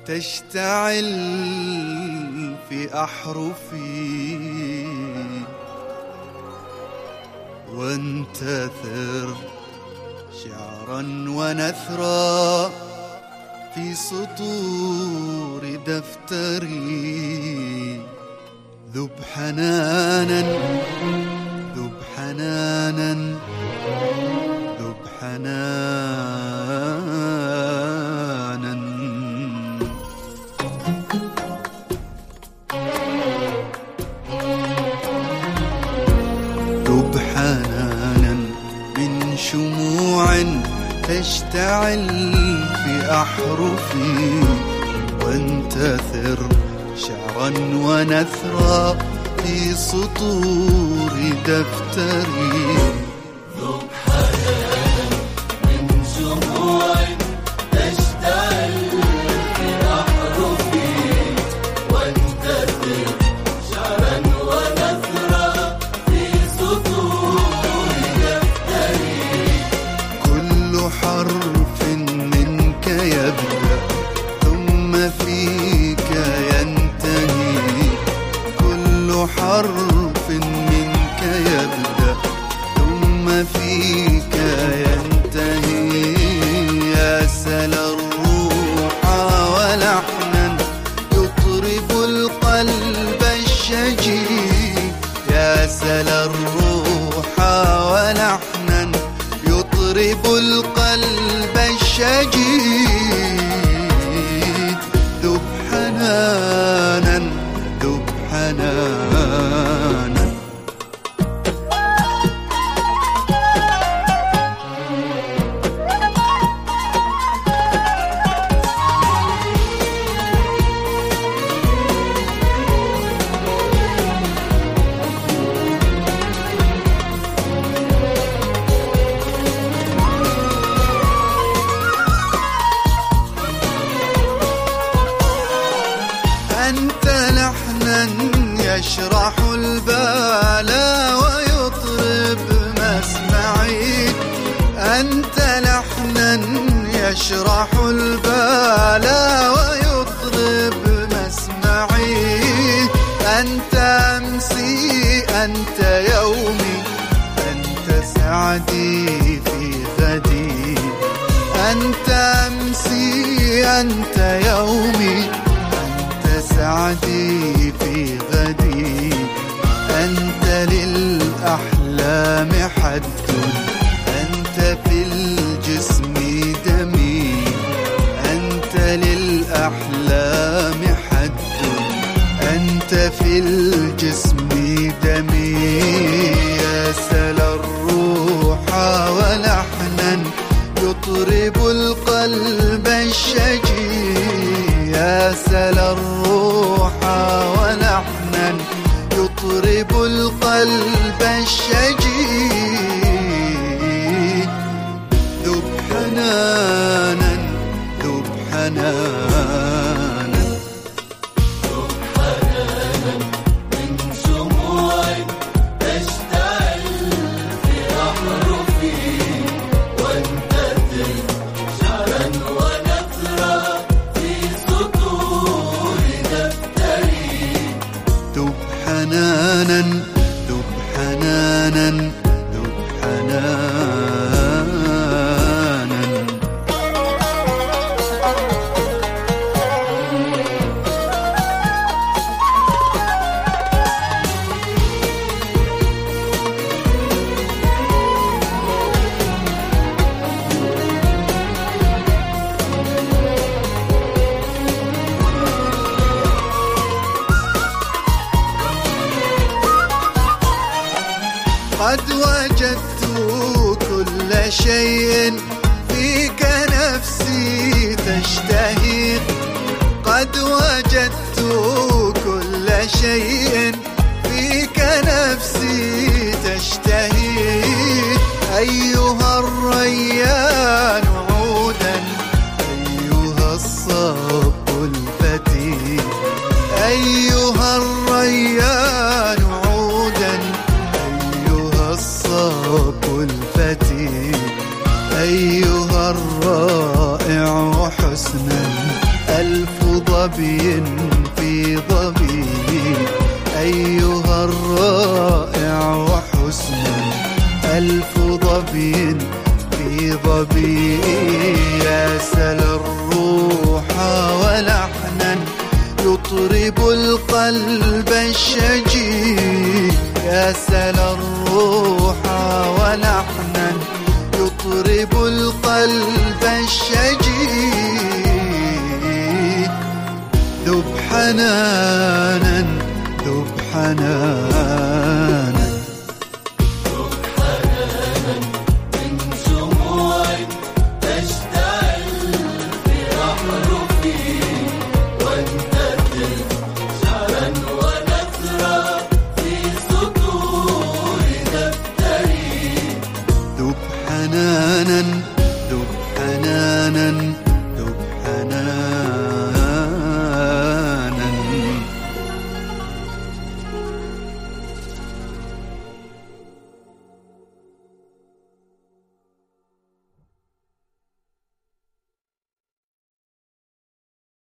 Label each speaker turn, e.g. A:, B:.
A: تشتعل في أحرفي وانتثر شعرا ونثرا في سطور دفتري. ذب حنانا ذب حنانا ذب حنانا. ذب حنانا من شموع تشتعل في أحرفي وانتثر شعرا ونثرا في سطور دفتري.
B: ذب حنانا من شموع تشتعل في أحرفي وانتثر شعرا ونثرا في سطور دفتري.
A: كل حرف منك يبدأ ثم فيك ينتهي. كل حرف منك يبدأ ثم فيك ينتهي. يا سل الروح ولحنا يطرب القلب الشجي. يا سل الروح ولحنا يطرب القلب الشجيد. ذب حنانا ذب حنانا. أنت لحنا يشرح البال ويطرب مسمعي. أنت لحنا يشرح البال ويطرب مسمعي. أنت أمسي أنت يومي أنت سعدي في غدي. أنت أمسي أنت يومي سعدي في غدي. أنت للأحلام حد أنت في الجسم دمي. أنت للأحلام حد أنت في الجسم دمي. يا سل الروح ولحنا يطرب القلب الشجي. يا سل الروح ولحنا يطرب القلب الشجي. ذب حنانا ذب حنانا.
B: ذب حنانا من شموع تشتعل في أحرفي وانتثر شعرا ونثرا في سطور دفتري.
A: ذب حنانا ذب حنانا ذب حنانا. قد وجدت كل شيء فيك نفسي تشتهي. قد وجدت كل شيء فيك نفسي تشتهي. أيها الريان عودا أيها الصب الفتي. أيها الريان عودا أيها الصب الفتي. أيها الرائع حسنا ألف ظبي في ظبي، أيها الرائع وحسنا، ألف ظبي في ظبي. يا سل الروح ولحنا يطرب القلب الشجي، يا سل الروح ولحنا يطرب القلب الشجي. ذب حنانا ذب حنانا